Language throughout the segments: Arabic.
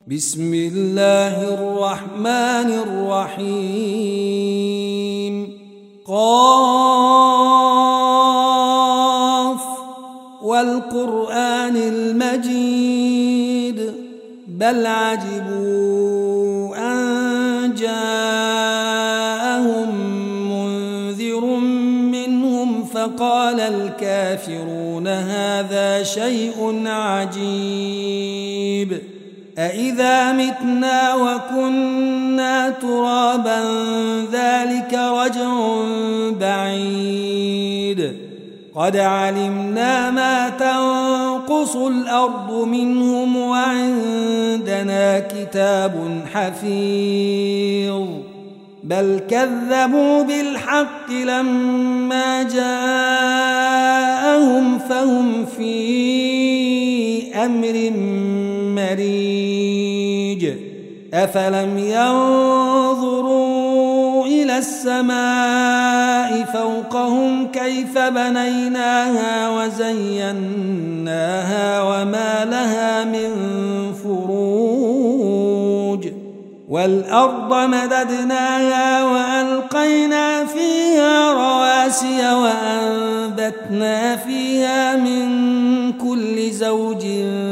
بسم الله الرحمن الرحيم قاف والقرآن المجيد بل عجبوا أن جاءهم منذر منهم فقال الكافرون هذا شيء عجيب أإذا متنا وكنا ترابا ذلك رجع بعيد قد علمنا ما تنقص الأرض منهم وعندنا كتاب حفيظ بل كذبوا بالحق لما جاءهم فهم في أمر مريج أفلم ينظروا إلى السماء فوقهم كيف بنيناها وزيناها وما لها من فروج والأرض مددناها وألقينا فيها رواسي وأنبتنا فيها من كل زوج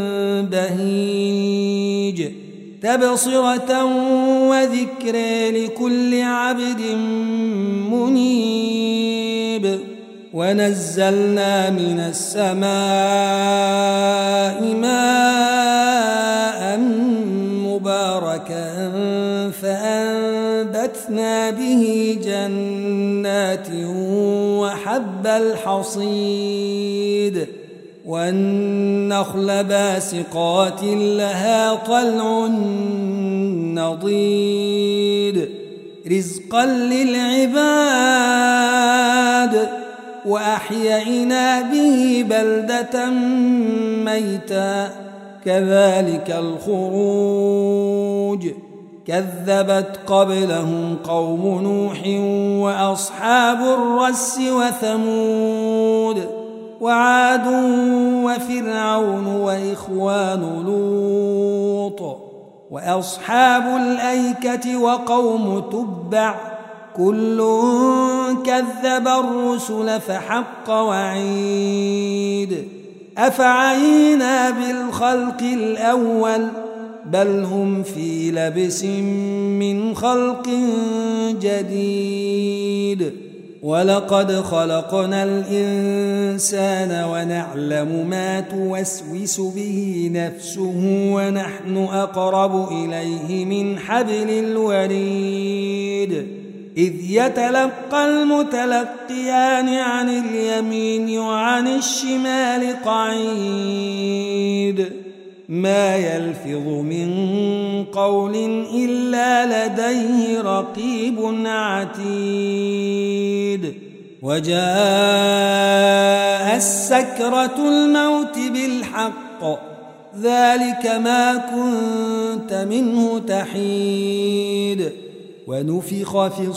بهيج تبصرة وذكر لكل عبد منيب ونزلنا من السماء ماء مباركا فأنبتنا به جنات وحب الحصيد والنخل باسقات لها طلع نضيد رزقا للعباد وأحيينا به بلدة ميتا كذلك الخروج كذبت قبلهم قوم نوح وأصحاب الرس وثمود وعاد وفرعون وإخوان لوط وأصحاب الأيكة وقوم تبع كل كذب الرسل فحق وعيد أفعينا بالخلق الأول بل هم في لبس من خلق جديد ولقد خلقنا الإنسان ونعلم ما توسوس به نفسه ونحن أقرب إليه من حبل الوريد إذ يتلقى المتلقيان عن اليمين وعن الشمال قعيد ما يلفظ من قول إلا لديه رقيب عتيد وجاء السكرة الموت بالحق ذلك ما كنت منه تحيد ونفخ في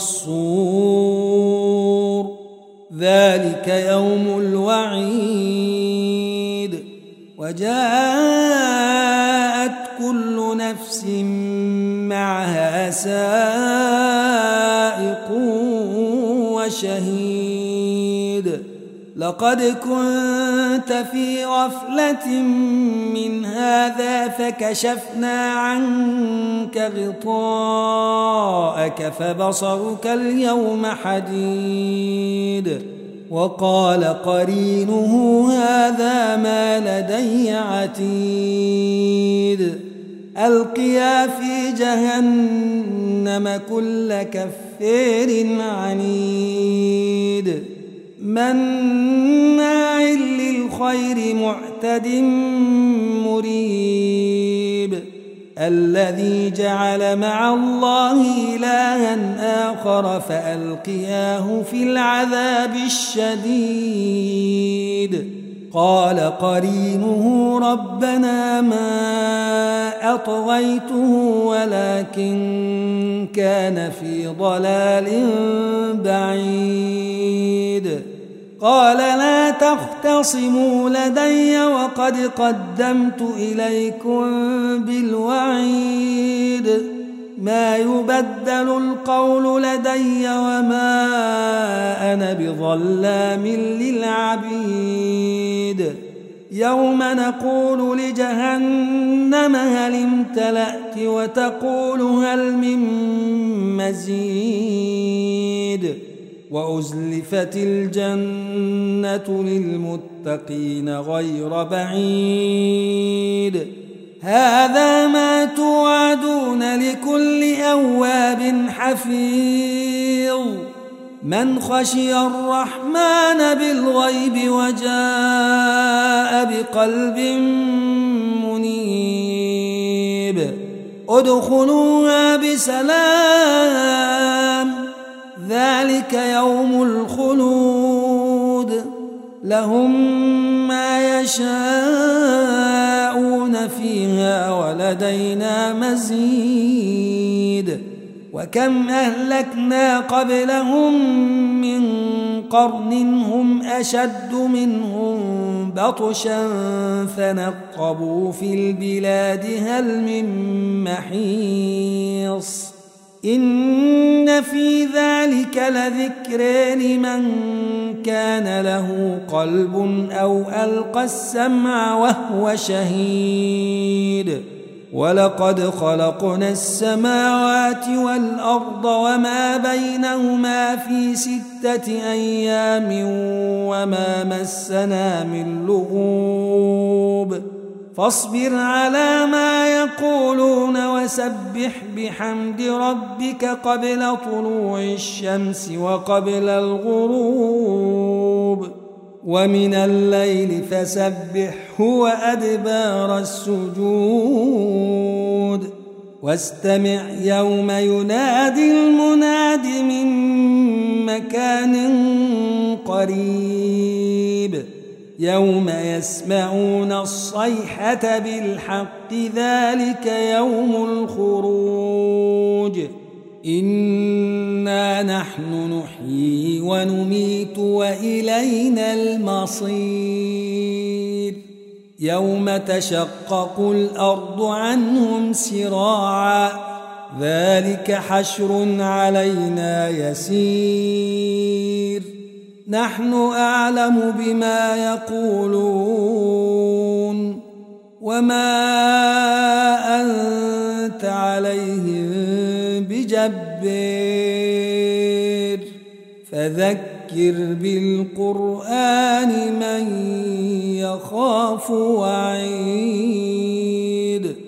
الصور ذلك يوم الوعيد وجاءت كل نفس معها سائق وشهيد لقد كنت في غفلة من هذا فكشفنا عنك غطاءك فبصرك اليوم حديد وقال قرينه هذا ما لدي عتيد ألقيا في جهنم كل كفار عنيد مناع للخير معتد مريب الذي جعل مع الله إلها آخر فألقياه في العذاب الشديد قال قرينه ربنا ما أطغيته ولكن كان في ضلال بعيد قال لا تختصموا لدي وقد قدمت إليكم بالوعيد ما يبدل القول لدي وما أنا بظلام للعبيد يوم نقول لجهنم هل امتلأت وتقول هل من مزيد وأزلفت الجنة للمتقين غير بعيد هذا ما توعدون لكل أواب حفيظ من خشي الرحمن بالغيب وجاء بقلب منيب ادخلوها بسلام ذلك يوم الخلود لهم ما يشاءون فيها ولدينا مزيد وكم أهلكنا قبلهم من قرن هم أشد منهم بطشا فنقبوا في البلاد هل من محيص إن في ذلك لذكر لمن كان له قلب أو ألقى السمع وهو شهيد ولقد خلقنا السماوات والأرض وما بينهما في 6 أيام وما مسنا من لغوب فاصبر على ما يقولون وسبح بحمد ربك قبل طلوع الشمس وقبل الغروب ومن الليل فسبحه وأدبار السجود واستمع يوم ينادي المناد من مكان قريب يوم يسمعون الصيحة بالحق ذلك يوم الخروج إنا نحن نحيي ونميت وإلينا المصير يوم تشقق الأرض عنهم سراعا ذلك حشر علينا يسير نحن أعلم بما يقولون وما أنت عليهم بجبار فذكر بالقرآن من يخاف وعيد